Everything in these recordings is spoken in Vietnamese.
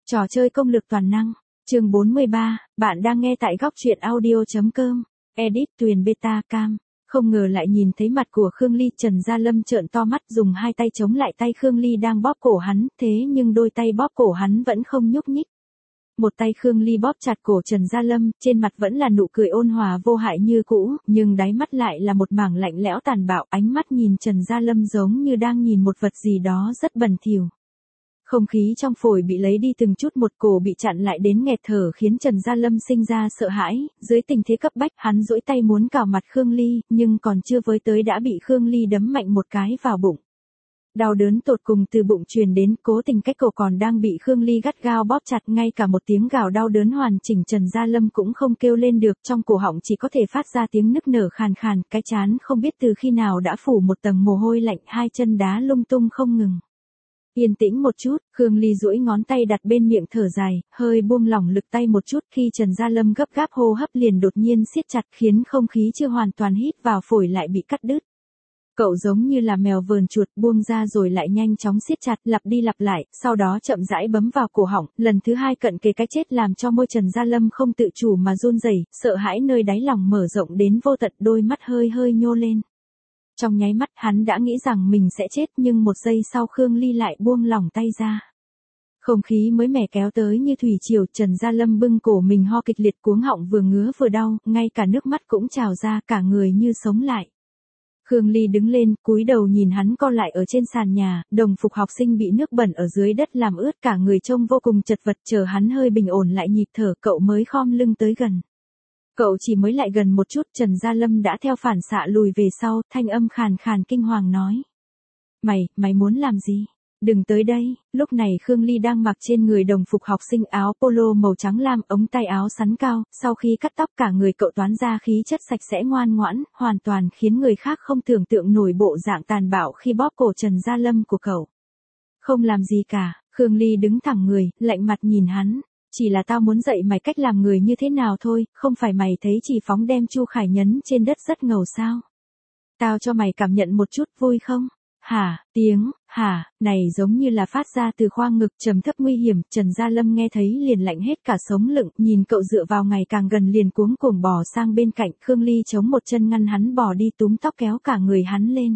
Trò chơi công lược toàn năng, chương 43, bạn đang nghe tại góc truyện audio.com, edit Tuyền Beta Cam. Không ngờ lại nhìn thấy mặt của Khương Ly, Trần Gia Lâm trợn to mắt dùng hai tay chống lại tay Khương Ly đang bóp cổ hắn, thế nhưng đôi tay bóp cổ hắn vẫn không nhúc nhích. Một tay Khương Ly bóp chặt cổ Trần Gia Lâm, trên mặt vẫn là nụ cười ôn hòa vô hại như cũ, nhưng đáy mắt lại là một mảng lạnh lẽo tàn bạo, ánh mắt nhìn Trần Gia Lâm giống như đang nhìn một vật gì đó rất bẩn thỉu. Không khí trong phổi bị lấy đi từng chút một, cổ bị chặn lại đến nghẹt thở khiến Trần Gia Lâm sinh ra sợ hãi, dưới tình thế cấp bách hắn duỗi tay muốn cào mặt Khương Ly, nhưng còn chưa với tới đã bị Khương Ly đấm mạnh một cái vào bụng. Đau đớn tột cùng từ bụng truyền đến, cố tình cách cổ còn đang bị Khương Ly gắt gao bóp chặt, ngay cả một tiếng gào đau đớn hoàn chỉnh Trần Gia Lâm cũng không kêu lên được, trong cổ họng chỉ có thể phát ra tiếng nức nở khàn khàn, cái trán không biết từ khi nào đã phủ một tầng mồ hôi lạnh, hai chân đá lung tung không ngừng. Yên tĩnh một chút, Khương Ly duỗi ngón tay đặt bên miệng thở dài, hơi buông lỏng lực tay một chút, khi Trần Gia Lâm gấp gáp hô hấp liền đột nhiên siết chặt khiến không khí chưa hoàn toàn hít vào phổi lại bị cắt đứt. Cậu giống như là mèo vờn chuột, buông ra rồi lại nhanh chóng siết chặt, lặp đi lặp lại, sau đó chậm rãi bấm vào cổ họng, lần thứ hai cận kề cái chết làm cho môi Trần Gia Lâm không tự chủ mà run rẩy, sợ hãi nơi đáy lòng mở rộng đến vô tận, đôi mắt hơi hơi nhô lên. Trong nháy mắt hắn đã nghĩ rằng mình sẽ chết, nhưng một giây sau Khương Ly lại buông lỏng tay ra. Không khí mới mẻ kéo tới như thủy triều, Trần Gia Lâm bưng cổ mình ho kịch liệt, cuống họng vừa ngứa vừa đau, ngay cả nước mắt cũng trào ra, cả người như sống lại. Khương Ly đứng lên, cúi đầu nhìn hắn co lại ở trên sàn nhà, đồng phục học sinh bị nước bẩn ở dưới đất làm ướt, cả người trông vô cùng chật vật, chờ hắn hơi bình ổn lại nhịp thở, cậu mới khom lưng tới gần. Cậu chỉ mới lại gần một chút, Trần Gia Lâm đã theo phản xạ lùi về sau, thanh âm khàn khàn kinh hoàng nói. Mày muốn làm gì? Đừng tới đây. Lúc này Khương Ly đang mặc trên người đồng phục học sinh áo polo màu trắng lam, ống tay áo sắn cao, sau khi cắt tóc cả người cậu toán ra khí chất sạch sẽ ngoan ngoãn, hoàn toàn khiến người khác không tưởng tượng nổi bộ dạng tàn bạo khi bóp cổ Trần Gia Lâm của cậu. Không làm gì cả, Khương Ly đứng thẳng người, lạnh mặt nhìn hắn. Chỉ là tao muốn dạy mày cách làm người như thế nào thôi, không phải mày thấy Chỉ Phóng đem Chu Khải nhấn trên đất rất ngầu sao? Tao cho mày cảm nhận một chút, vui không? Hả, tiếng, hả, này giống như là phát ra từ khoang ngực, trầm thấp nguy hiểm, Trần Gia Lâm nghe thấy liền lạnh hết cả sống lưng, nhìn cậu dựa vào ngày càng gần liền cuống cuồng bò sang bên cạnh, Khương Ly chống một chân ngăn hắn bò đi, túm tóc kéo cả người hắn lên.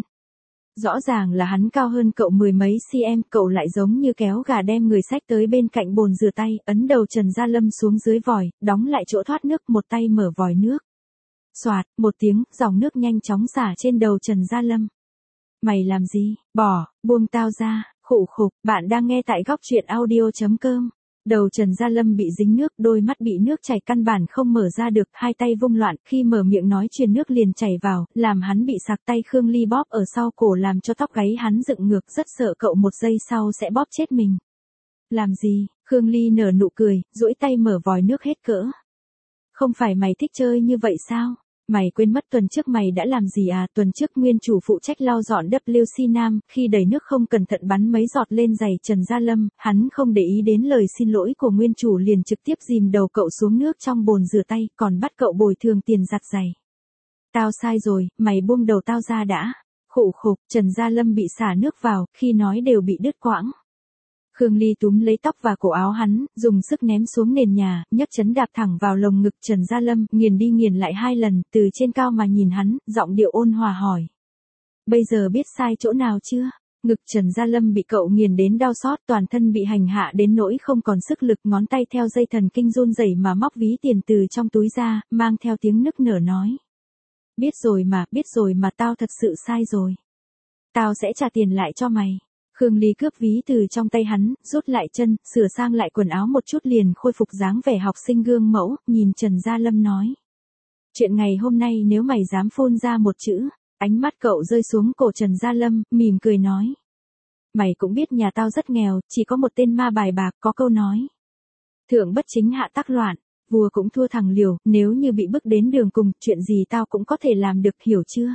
Rõ ràng là hắn cao hơn cậu mười mấy cm, cậu lại giống như kéo gà đem người xách tới bên cạnh bồn rửa tay, ấn đầu Trần Gia Lâm xuống dưới vòi, đóng lại chỗ thoát nước, một tay mở vòi nước. Xoạt, một tiếng, dòng nước nhanh chóng xả trên đầu Trần Gia Lâm. Mày làm gì? Bỏ, buông tao ra, khụ khục, bạn đang nghe tại góc truyện audio.com. Đầu Trần Gia Lâm bị dính nước, đôi mắt bị nước chảy căn bản không mở ra được, hai tay vung loạn, khi mở miệng nói truyền nước liền chảy vào, làm hắn bị sặc tay Khương Ly bóp ở sau cổ làm cho tóc gáy hắn dựng ngược, rất sợ cậu một giây sau sẽ bóp chết mình. Làm gì? Khương Ly nở nụ cười, duỗi tay mở vòi nước hết cỡ. Không phải mày thích chơi như vậy sao? Mày quên mất tuần trước mày đã làm gì à? Tuần trước nguyên chủ phụ trách lau dọn WC Nam, khi đẩy nước không cẩn thận bắn mấy giọt lên giày Trần Gia Lâm, hắn không để ý đến lời xin lỗi của nguyên chủ liền trực tiếp dìm đầu cậu xuống nước trong bồn rửa tay, còn bắt cậu bồi thường tiền giặt giày. Tao sai rồi, mày buông đầu tao ra đã. Khụ khục, Trần Gia Lâm bị xả nước vào, khi nói đều bị đứt quãng. Khương Ly túm lấy tóc và cổ áo hắn, dùng sức ném xuống nền nhà, nhấc chấn đạp thẳng vào lồng ngực Trần Gia Lâm, nghiền đi nghiền lại hai lần, từ trên cao mà nhìn hắn, giọng điệu ôn hòa hỏi. Bây giờ biết sai chỗ nào chưa? Ngực Trần Gia Lâm bị cậu nghiền đến đau xót, toàn thân bị hành hạ đến nỗi không còn sức lực, ngón tay theo dây thần kinh run rẩy mà móc ví tiền từ trong túi ra, mang theo tiếng nức nở nói. Biết rồi mà tao thật sự sai rồi. Tao sẽ trả tiền lại cho mày. Khương Ly cướp ví từ trong tay hắn, rút lại chân, sửa sang lại quần áo một chút liền khôi phục dáng vẻ học sinh gương mẫu, nhìn Trần Gia Lâm nói. Chuyện ngày hôm nay nếu mày dám phun ra một chữ, ánh mắt cậu rơi xuống cổ Trần Gia Lâm, mỉm cười nói. Mày cũng biết nhà tao rất nghèo, chỉ có một tên ma bài bạc, có câu nói. Thượng bất chính hạ tắc loạn, vua cũng thua thằng liều, nếu như bị bức đến đường cùng, chuyện gì tao cũng có thể làm được, hiểu chưa?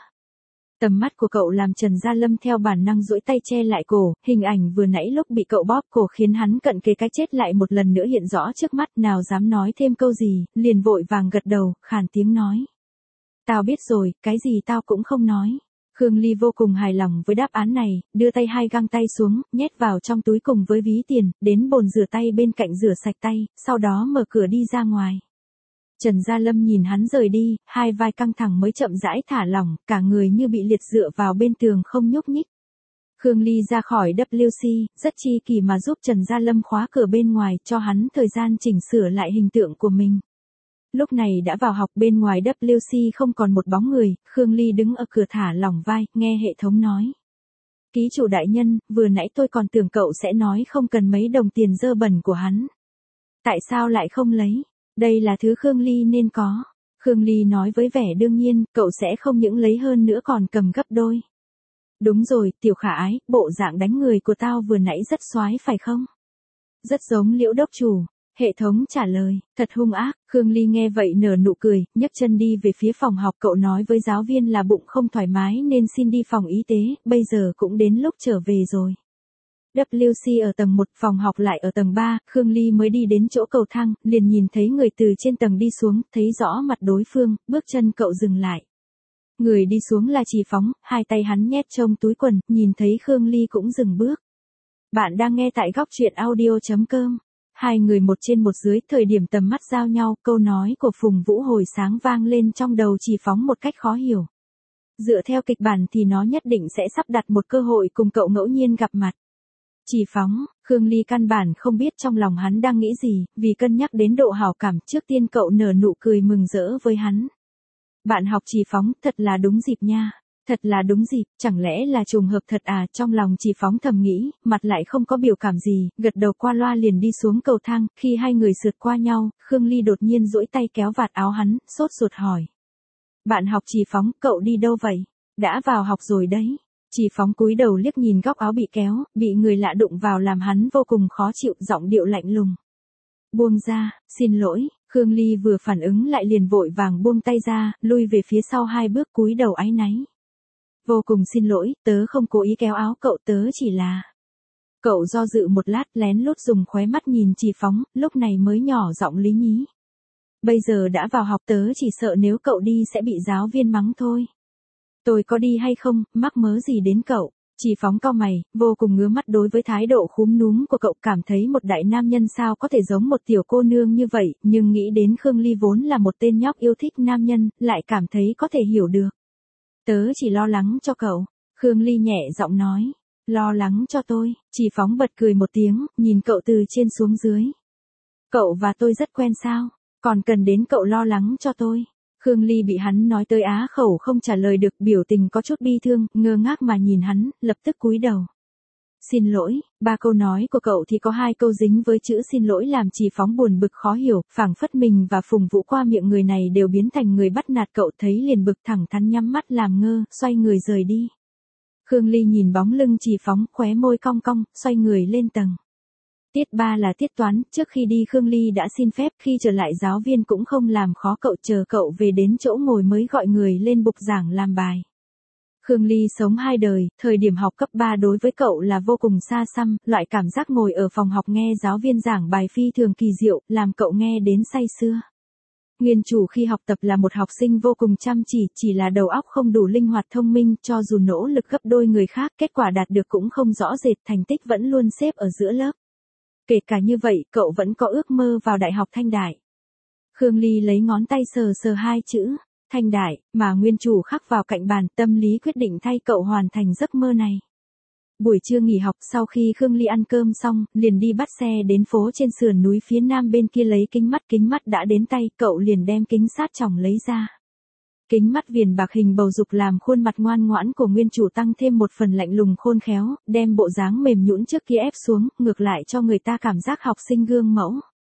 Tầm mắt của cậu làm Trần Gia Lâm theo bản năng duỗi tay che lại cổ, hình ảnh vừa nãy lúc bị cậu bóp cổ khiến hắn cận kề cái chết lại một lần nữa hiện rõ trước mắt, nào dám nói thêm câu gì, liền vội vàng gật đầu, khàn tiếng nói. Tao biết rồi, cái gì tao cũng không nói. Khương Ly vô cùng hài lòng với đáp án này, đưa tay 2 găng tay xuống, nhét vào trong túi cùng với ví tiền, đến bồn rửa tay bên cạnh rửa sạch tay, sau đó mở cửa đi ra ngoài. Trần Gia Lâm nhìn hắn rời đi, hai vai căng thẳng mới chậm rãi thả lỏng, cả người như bị liệt dựa vào bên tường không nhúc nhích. Khương Ly ra khỏi WC, rất chi kỳ mà giúp Trần Gia Lâm khóa cửa bên ngoài, cho hắn thời gian chỉnh sửa lại hình tượng của mình. Lúc này đã vào học, bên ngoài WC không còn một bóng người, Khương Ly đứng ở cửa thả lỏng vai, nghe hệ thống nói. Ký chủ đại nhân, vừa nãy tôi còn tưởng cậu sẽ nói không cần mấy đồng tiền dơ bẩn của hắn. Tại sao lại không lấy? Đây là thứ Khương Ly nên có. Khương Ly nói với vẻ đương nhiên, cậu sẽ không những lấy hơn nữa còn cầm gấp đôi. Đúng rồi, tiểu khả ái, bộ dạng đánh người của tao vừa nãy rất xoái phải không? Rất giống Liễu đốc chủ. Hệ thống trả lời, thật hung ác. Khương Ly nghe vậy nở nụ cười, nhấc chân đi về phía phòng học. Cậu nói với giáo viên là bụng không thoải mái nên xin đi phòng y tế, bây giờ cũng đến lúc trở về rồi. WC ở tầng 1, phòng học lại ở tầng 3, Khương Ly mới đi đến chỗ cầu thang, liền nhìn thấy người từ trên tầng đi xuống, thấy rõ mặt đối phương, bước chân cậu dừng lại. Người đi xuống là Trì Phóng, hai tay hắn nhét trong túi quần, nhìn thấy Khương Ly cũng dừng bước. Bạn đang nghe tại góc truyện audio.com. Hai người một trên một dưới, thời điểm tầm mắt giao nhau, câu nói của Phùng Vũ hồi sáng vang lên trong đầu Trì Phóng một cách khó hiểu. Dựa theo kịch bản thì nó nhất định sẽ sắp đặt một cơ hội cùng cậu ngẫu nhiên gặp mặt. Trì Phóng, Khương Ly căn bản không biết trong lòng hắn đang nghĩ gì, vì cân nhắc đến độ hảo cảm, trước tiên cậu nở nụ cười mừng rỡ với hắn. Bạn học Trì Phóng, thật là đúng dịp nha. Thật là đúng dịp, chẳng lẽ là trùng hợp thật à, trong lòng Trì Phóng thầm nghĩ, mặt lại không có biểu cảm gì, gật đầu qua loa liền đi xuống cầu thang, khi hai người sượt qua nhau, Khương Ly đột nhiên duỗi tay kéo vạt áo hắn, sốt ruột hỏi. Bạn học Trì Phóng, cậu đi đâu vậy? Đã vào học rồi đấy. Trì Phóng cúi đầu liếc nhìn góc áo bị kéo, bị người lạ đụng vào làm hắn vô cùng khó chịu, giọng điệu lạnh lùng. Buông ra, xin lỗi. Khương Ly vừa phản ứng lại liền vội vàng buông tay ra, lui về phía sau 2 bước cúi đầu áy náy. Vô cùng xin lỗi, tớ không cố ý kéo áo cậu, tớ chỉ là... Cậu do dự một lát, lén lút dùng khóe mắt nhìn Trì Phóng, lúc này mới nhỏ giọng lý nhí. Bây giờ đã vào học, tớ chỉ sợ nếu cậu đi sẽ bị giáo viên mắng thôi. Tôi có đi hay không, mắc mớ gì đến cậu? Trì Phóng cau mày, vô cùng ngứa mắt đối với thái độ khúm núm của cậu, cảm thấy một đại nam nhân sao có thể giống một tiểu cô nương như vậy, nhưng nghĩ đến Khương Ly vốn là một tên nhóc yêu thích nam nhân, lại cảm thấy có thể hiểu được. Tớ chỉ lo lắng cho cậu. Khương Ly nhẹ giọng nói. Lo lắng cho tôi. Trì Phóng bật cười một tiếng, nhìn cậu từ trên xuống dưới. Cậu và tôi rất quen sao? Còn cần đến cậu lo lắng cho tôi? Khương Ly bị hắn nói tới á khẩu không trả lời được, biểu tình có chút bi thương, ngơ ngác mà nhìn hắn, lập tức cúi đầu. Xin lỗi, 3 câu nói của cậu thì có 2 câu dính với chữ xin lỗi làm Trì Phóng buồn bực khó hiểu, phảng phất mình và Phùng Vũ qua miệng người này đều biến thành người bắt nạt cậu, thấy liền bực thẳng thắn nhắm mắt làm ngơ, xoay người rời đi. Khương Ly nhìn bóng lưng Trì Phóng, khóe môi cong cong, xoay người lên tầng. Tiết 3 là tiết toán, trước khi đi Khương Ly đã xin phép, khi trở lại giáo viên cũng không làm khó cậu, chờ cậu về đến chỗ ngồi mới gọi người lên bục giảng làm bài. Khương Ly sống 2 đời, thời điểm học cấp 3 đối với cậu là vô cùng xa xăm, loại cảm giác ngồi ở phòng học nghe giáo viên giảng bài phi thường kỳ diệu, làm cậu nghe đến say sưa. Nguyên chủ khi học tập là một học sinh vô cùng chăm chỉ là đầu óc không đủ linh hoạt thông minh, cho dù nỗ lực gấp đôi người khác, kết quả đạt được cũng không rõ rệt, thành tích vẫn luôn xếp ở giữa lớp. Kể cả như vậy, cậu vẫn có ước mơ vào Đại học Thanh Đại. Khương Ly lấy ngón tay sờ sờ 2 chữ, Thanh Đại, mà nguyên chủ khắc vào cạnh bàn, tâm lý quyết định thay cậu hoàn thành giấc mơ này. Buổi trưa nghỉ học, sau khi Khương Ly ăn cơm xong, liền đi bắt xe đến phố trên sườn núi phía nam bên kia lấy kính mắt đã đến tay, cậu liền đem kính sát tròng lấy ra. Kính mắt viền bạc hình bầu dục làm khuôn mặt ngoan ngoãn của nguyên chủ tăng thêm một phần lạnh lùng khôn khéo, đem bộ dáng mềm nhũn trước kia ép xuống, ngược lại cho người ta cảm giác học sinh gương mẫu.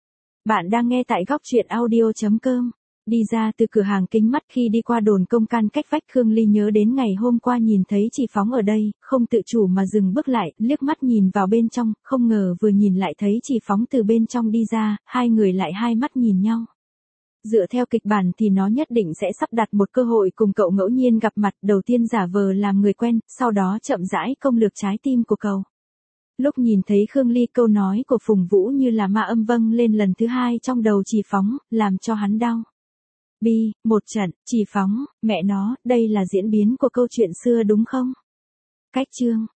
Bạn đang nghe tại góc truyện audio.com. Đi ra từ cửa hàng kính mắt, khi đi qua đồn công can cách vách, Khương Ly nhớ đến ngày hôm qua nhìn thấy Trì Phóng ở đây, không tự chủ mà dừng bước lại, liếc mắt nhìn vào bên trong, không ngờ vừa nhìn lại thấy Trì Phóng từ bên trong đi ra, hai người lại hai mắt nhìn nhau. Dựa theo kịch bản thì nó nhất định sẽ sắp đặt một cơ hội cùng cậu ngẫu nhiên gặp mặt, đầu tiên giả vờ làm người quen, sau đó chậm rãi công lược trái tim của cậu. Lúc nhìn thấy Khương Ly, câu nói của Phùng Vũ như là ma âm vâng lên lần thứ 2 trong đầu Trì Phóng, làm cho hắn đau. Bi, một trận, chỉ phóng, mẹ nó, đây là diễn biến của câu chuyện xưa đúng không? Cách chương